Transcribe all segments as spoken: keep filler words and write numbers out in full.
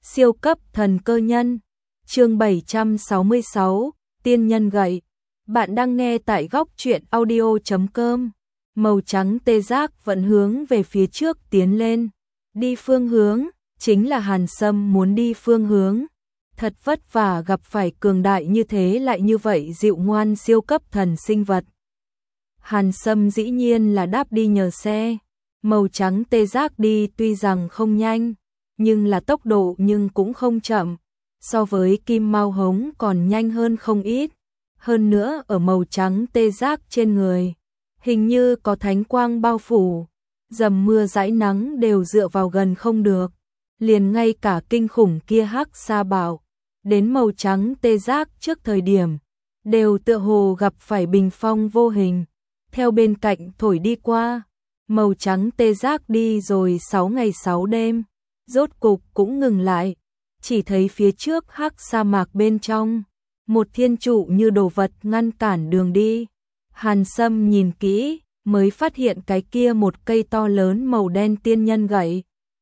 Siêu cấp thần cơ nhân. Chương bảy trăm sáu mươi sáu, tiên nhân gậy. Bạn đang nghe tại góc truyện audio chấm com. Màu trắng tê giác vẫn hướng về phía trước tiến lên. Đi phương hướng, chính là Hàn Sâm muốn đi phương hướng. Thật vất vả gặp phải cường đại như thế lại như vậy dịu ngoan siêu cấp thần sinh vật. Hàn Sâm dĩ nhiên là đáp đi nhờ xe. Màu trắng tê giác đi tuy rằng không nhanh, nhưng là tốc độ nhưng cũng không chậm. So với kim mao hống còn nhanh hơn không ít. Hơn nữa ở màu trắng tê giác trên người, hình như có thánh quang bao phủ. Dầm mưa dãi nắng đều dựa vào gần không được. Liền ngay cả kinh khủng kia hắc sa bảo, đến màu trắng tê giác trước thời điểm, đều tựa hồ gặp phải bình phong vô hình. Theo bên cạnh thổi đi qua, màu trắng tê giác đi rồi sáu ngày sáu đêm, rốt cục cũng ngừng lại. Chỉ thấy phía trước hắc sa mạc bên trong, một thiên trụ như đồ vật ngăn cản đường đi. Hàn Sâm nhìn kỹ, mới phát hiện cái kia một cây to lớn màu đen tiên nhân gậy.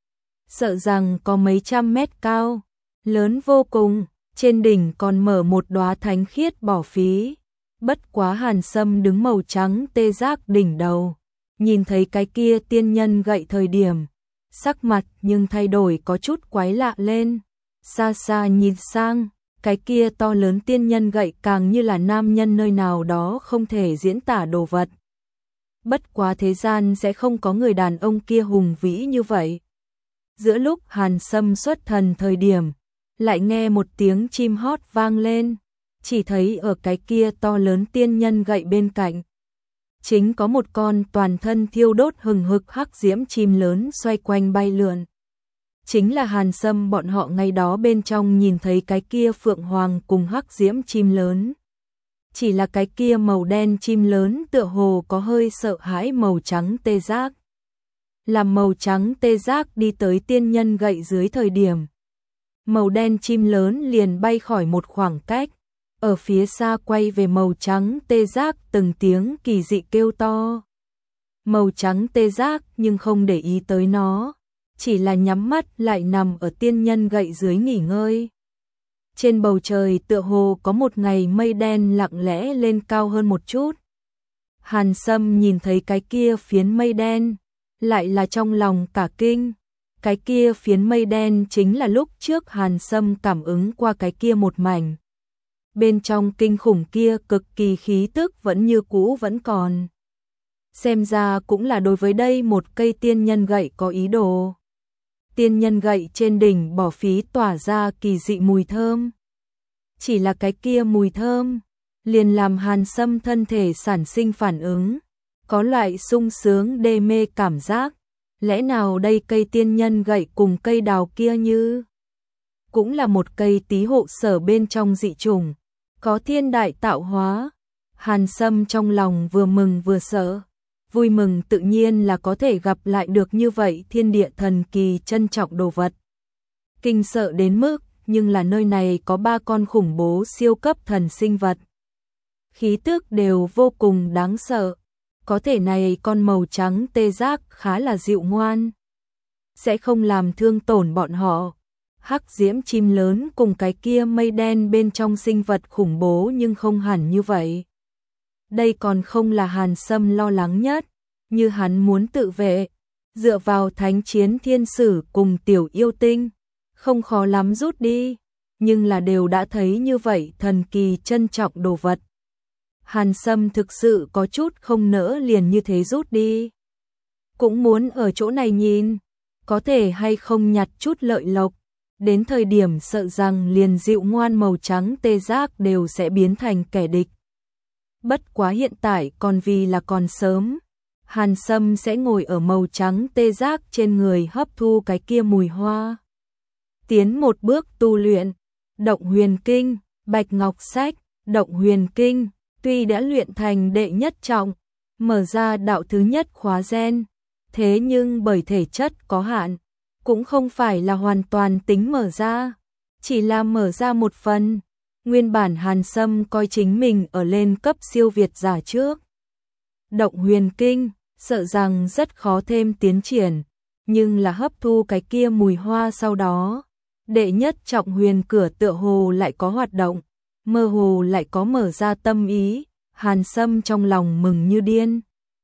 Sợ rằng có mấy trăm mét cao, lớn vô cùng, trên đỉnh còn mở một đóa thánh khiết bỏ phí. Bất quá Hàn Sâm đứng màu trắng tê giác đỉnh đầu, nhìn thấy cái kia tiên nhân gậy thời điểm, sắc mặt nhưng thay đổi có chút quái lạ lên. Xa xa nhìn sang, cái kia to lớn tiên nhân gậy càng như là nam nhân nơi nào đó không thể diễn tả đồ vật. Bất quá thế gian sẽ không có người đàn ông kia hùng vĩ như vậy. Giữa lúc Hàn Sâm xuất thần thời điểm, lại nghe một tiếng chim hót vang lên. Chỉ thấy ở cái kia to lớn tiên nhân gậy bên cạnh, chính có một con toàn thân thiêu đốt hừng hực hắc diễm chim lớn xoay quanh bay lượn. Chính là Hàn Sâm bọn họ ngày đó bên trong nhìn thấy cái kia phượng hoàng cùng hắc diễm chim lớn. Chỉ là cái kia màu đen chim lớn tựa hồ có hơi sợ hãi màu trắng tê giác. Làm màu trắng tê giác đi tới tiên nhân gậy dưới thời điểm, màu đen chim lớn liền bay khỏi một khoảng cách. Ở phía xa quay về màu trắng tê giác từng tiếng kỳ dị kêu to. Màu trắng tê giác nhưng không để ý tới nó, chỉ là nhắm mắt lại nằm ở tiên nhân gậy dưới nghỉ ngơi. Trên bầu trời tựa hồ có một ngày mây đen lặng lẽ lên cao hơn một chút. Hàn Sâm nhìn thấy cái kia phiến mây đen, lại là trong lòng cả kinh. Cái kia phiến mây đen chính là lúc trước Hàn Sâm cảm ứng qua cái kia một mảnh. Bên trong kinh khủng kia cực kỳ khí tức vẫn như cũ vẫn còn. Xem ra cũng là đối với đây một cây tiên nhân gậy có ý đồ. Tiên nhân gậy trên đỉnh bỏ phí tỏa ra kỳ dị mùi thơm. Chỉ là cái kia mùi thơm, liền làm Hàn Sâm thân thể sản sinh phản ứng. Có loại sung sướng đê mê cảm giác. Lẽ nào đây cây tiên nhân gậy cùng cây đào kia như cũng là một cây tí hộ sở bên trong dị chủng, có thiên đại tạo hóa. Hàn Sâm trong lòng vừa mừng vừa sợ. Vui mừng tự nhiên là có thể gặp lại được như vậy thiên địa thần kỳ trân trọng đồ vật. Kinh sợ đến mức, nhưng là nơi này có ba con khủng bố siêu cấp thần sinh vật. Khí tức đều vô cùng đáng sợ. Có thể này con màu trắng tê giác khá là dịu ngoan, sẽ không làm thương tổn bọn họ. Hắc diễm chim lớn cùng cái kia mây đen bên trong sinh vật khủng bố nhưng không hẳn như vậy. Đây còn không là Hàn Sâm lo lắng nhất, như hắn muốn tự vệ, dựa vào thánh chiến thiên sử cùng tiểu yêu tinh, không khó lắm rút đi, nhưng là đều đã thấy như vậy thần kỳ trân trọng đồ vật. Hàn Sâm thực sự có chút không nỡ liền như thế rút đi. Cũng muốn ở chỗ này nhìn, có thể hay không nhặt chút lợi lộc, đến thời điểm sợ rằng liền dịu ngoan màu trắng tê giác đều sẽ biến thành kẻ địch. Bất quá hiện tại còn vì là còn sớm, Hàn Sâm sẽ ngồi ở màu trắng tê giác trên người hấp thu cái kia mùi hoa. Tiến một bước tu luyện, động huyền kinh, bạch ngọc sách, động huyền kinh, tuy đã luyện thành đệ nhất trọng, mở ra đạo thứ nhất khóa gen, thế nhưng bởi thể chất có hạn, cũng không phải là hoàn toàn tính mở ra, chỉ là mở ra một phần. Nguyên bản Hàn Sâm coi chính mình ở lên cấp siêu việt giả trước. Động huyền kinh, sợ rằng rất khó thêm tiến triển, nhưng là hấp thu cái kia mùi hoa sau đó, Đệ nhất trọng huyền cửa tựa hồ lại có hoạt động, mơ hồ lại có mở ra tâm ý, Hàn Sâm trong lòng mừng như điên.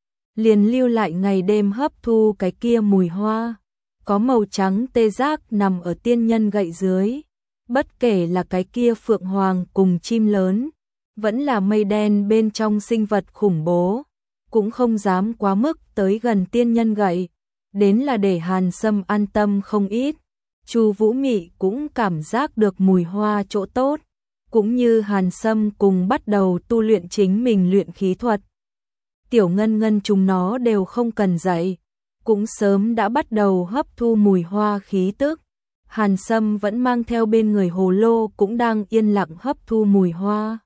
Liền lưu lại ngày đêm hấp thu cái kia mùi hoa, có màu trắng tê giác nằm ở tiên nhân gậy dưới, bất kể là cái kia phượng hoàng cùng chim lớn, vẫn là mây đen bên trong sinh vật khủng bố, cũng không dám quá mức tới gần tiên nhân gậy, đến là để Hàn Sâm an tâm không ít. Chu Vũ Mị cũng cảm giác được mùi hoa chỗ tốt, cũng như Hàn Sâm cùng bắt đầu tu luyện chính mình luyện khí thuật. Tiểu Ngân Ngân chúng nó đều không cần dạy, cũng sớm đã bắt đầu hấp thu mùi hoa khí tức. Hàn Sâm vẫn mang theo bên người hồ lô cũng đang yên lặng hấp thu mùi hoa.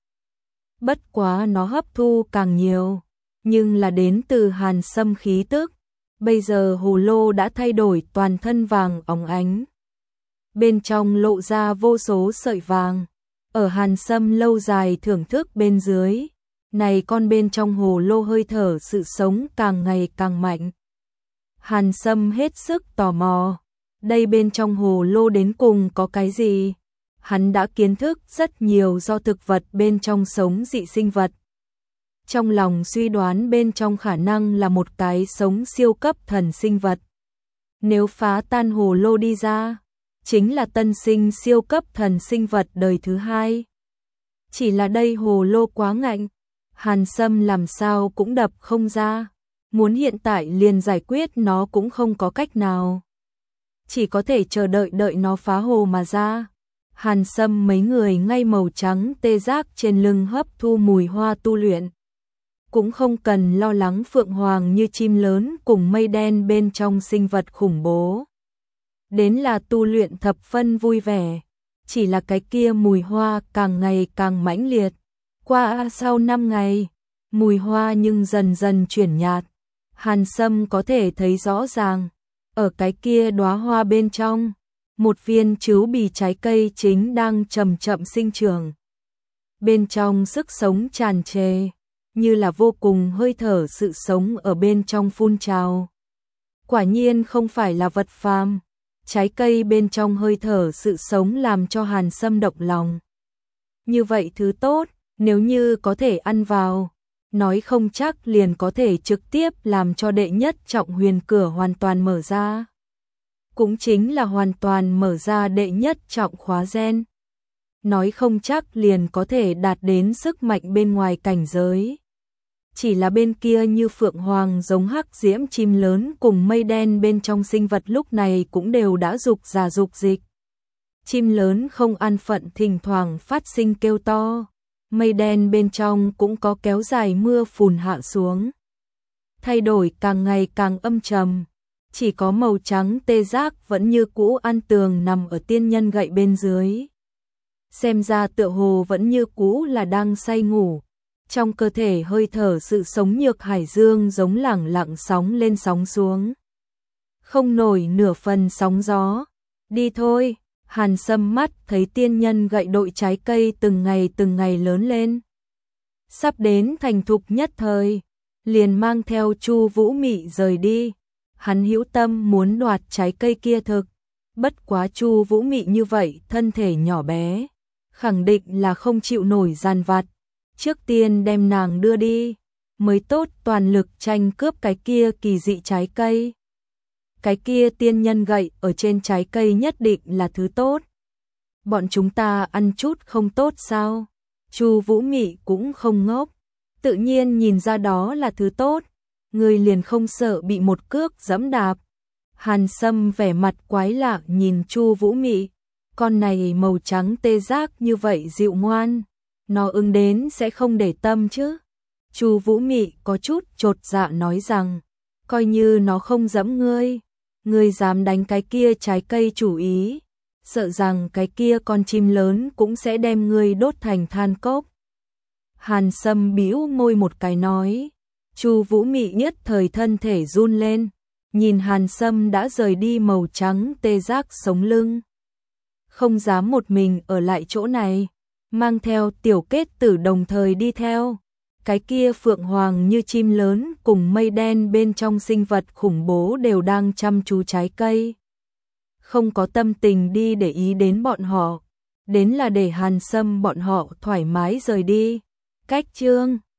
Bất quá nó hấp thu càng nhiều, nhưng là đến từ Hàn Sâm khí tức. Bây giờ hồ lô đã thay đổi toàn thân vàng óng ánh. Bên trong lộ ra vô số sợi vàng. Ở Hàn Sâm lâu dài thưởng thức bên dưới, này con bên trong hồ lô hơi thở sự sống càng ngày càng mạnh. Hàn Sâm hết sức tò mò, đây bên trong hồ lô đến cùng có cái gì? Hắn đã kiến thức rất nhiều do thực vật bên trong sống dị sinh vật. Trong lòng suy đoán bên trong khả năng là một cái sống siêu cấp thần sinh vật. Nếu phá tan hồ lô đi ra, chính là tân sinh siêu cấp thần sinh vật đời thứ hai. Chỉ là đây hồ lô quá ngạnh, Hàn Sâm làm sao cũng đập không ra, muốn hiện tại liền giải quyết nó cũng không có cách nào. Chỉ có thể chờ đợi đợi nó phá hồ mà ra. Hàn Sâm mấy người ngay màu trắng tê giác trên lưng hấp thu mùi hoa tu luyện. Cũng không cần lo lắng phượng hoàng như chim lớn cùng mây đen bên trong sinh vật khủng bố. Đến là tu luyện thập phân vui vẻ, chỉ là cái kia mùi hoa càng ngày càng mãnh liệt. Qua sau năm ngày, mùi hoa nhưng dần dần chuyển nhạt. Hàn Sâm có thể thấy rõ ràng, ở cái kia đóa hoa bên trong, một viên trứu bì trái cây chính đang chậm chậm sinh trưởng. Bên trong sức sống tràn trề, như là vô cùng hơi thở sự sống ở bên trong phun trào. Quả nhiên không phải là vật phàm, trái cây bên trong hơi thở sự sống làm cho Hàn Sâm động lòng. Như vậy thứ tốt, nếu như có thể ăn vào, nói không chắc liền có thể trực tiếp làm cho đệ nhất trọng huyền cửa hoàn toàn mở ra. Cũng chính là hoàn toàn mở ra đệ nhất trọng khóa gen. Nói không chắc liền có thể đạt đến sức mạnh bên ngoài cảnh giới. Chỉ là bên kia như phượng hoàng giống hắc diễm chim lớn cùng mây đen bên trong sinh vật lúc này cũng đều đã dục già dục dịch. Chim lớn không an phận thỉnh thoảng phát sinh kêu to, mây đen bên trong cũng có kéo dài mưa phùn hạ xuống. Thay đổi càng ngày càng âm trầm, chỉ có màu trắng tê giác vẫn như cũ an tường nằm ở tiên nhân gậy bên dưới. Xem ra tựa hồ vẫn như cũ là đang say ngủ. Trong cơ thể hơi thở sự sống nhược hải dương giống lẳng lặng sóng lên sóng xuống. Không nổi nửa phần sóng gió. Đi thôi, Hàn Sâm mắt thấy tiên nhân gậy đội trái cây từng ngày từng ngày lớn lên. Sắp đến thành thục nhất thời, liền mang theo Chu Vũ Mị rời đi. Hắn hữu tâm muốn đoạt trái cây kia thực. Bất quá Chu Vũ Mị như vậy thân thể nhỏ bé, khẳng định là không chịu nổi gian vặt. Trước tiên đem nàng đưa đi, mới tốt toàn lực tranh cướp cái kia kỳ dị trái cây. Cái kia tiên nhân gậy ở trên trái cây nhất định là thứ tốt. Bọn chúng ta ăn chút không tốt sao? Chu Vũ Mị cũng không ngốc, tự nhiên nhìn ra đó là thứ tốt, người liền không sợ bị một cước giẫm đạp. Hàn Sâm vẻ mặt quái lạ nhìn Chu Vũ Mị, con này màu trắng tê giác như vậy dịu ngoan, nó ứng đến sẽ không để tâm chứ. Chu Vũ Mị có chút chột dạ nói rằng, coi như nó không giẫm ngươi, ngươi dám đánh cái kia trái cây chủ ý, sợ rằng cái kia con chim lớn cũng sẽ đem ngươi đốt thành than cốc. Hàn Sâm bĩu môi một cái nói. Chu Vũ Mị nhất thời thân thể run lên, nhìn Hàn Sâm đã rời đi màu trắng tê giác sống lưng. Không dám một mình ở lại chỗ này, mang theo tiểu kết tử đồng thời đi theo. Cái kia phượng hoàng như chim lớn cùng mây đen bên trong sinh vật khủng bố đều đang chăm chú trái cây. không có tâm tình đi để ý đến bọn họ, đến là để Hàn Sâm bọn họ thoải mái rời đi. Cách chương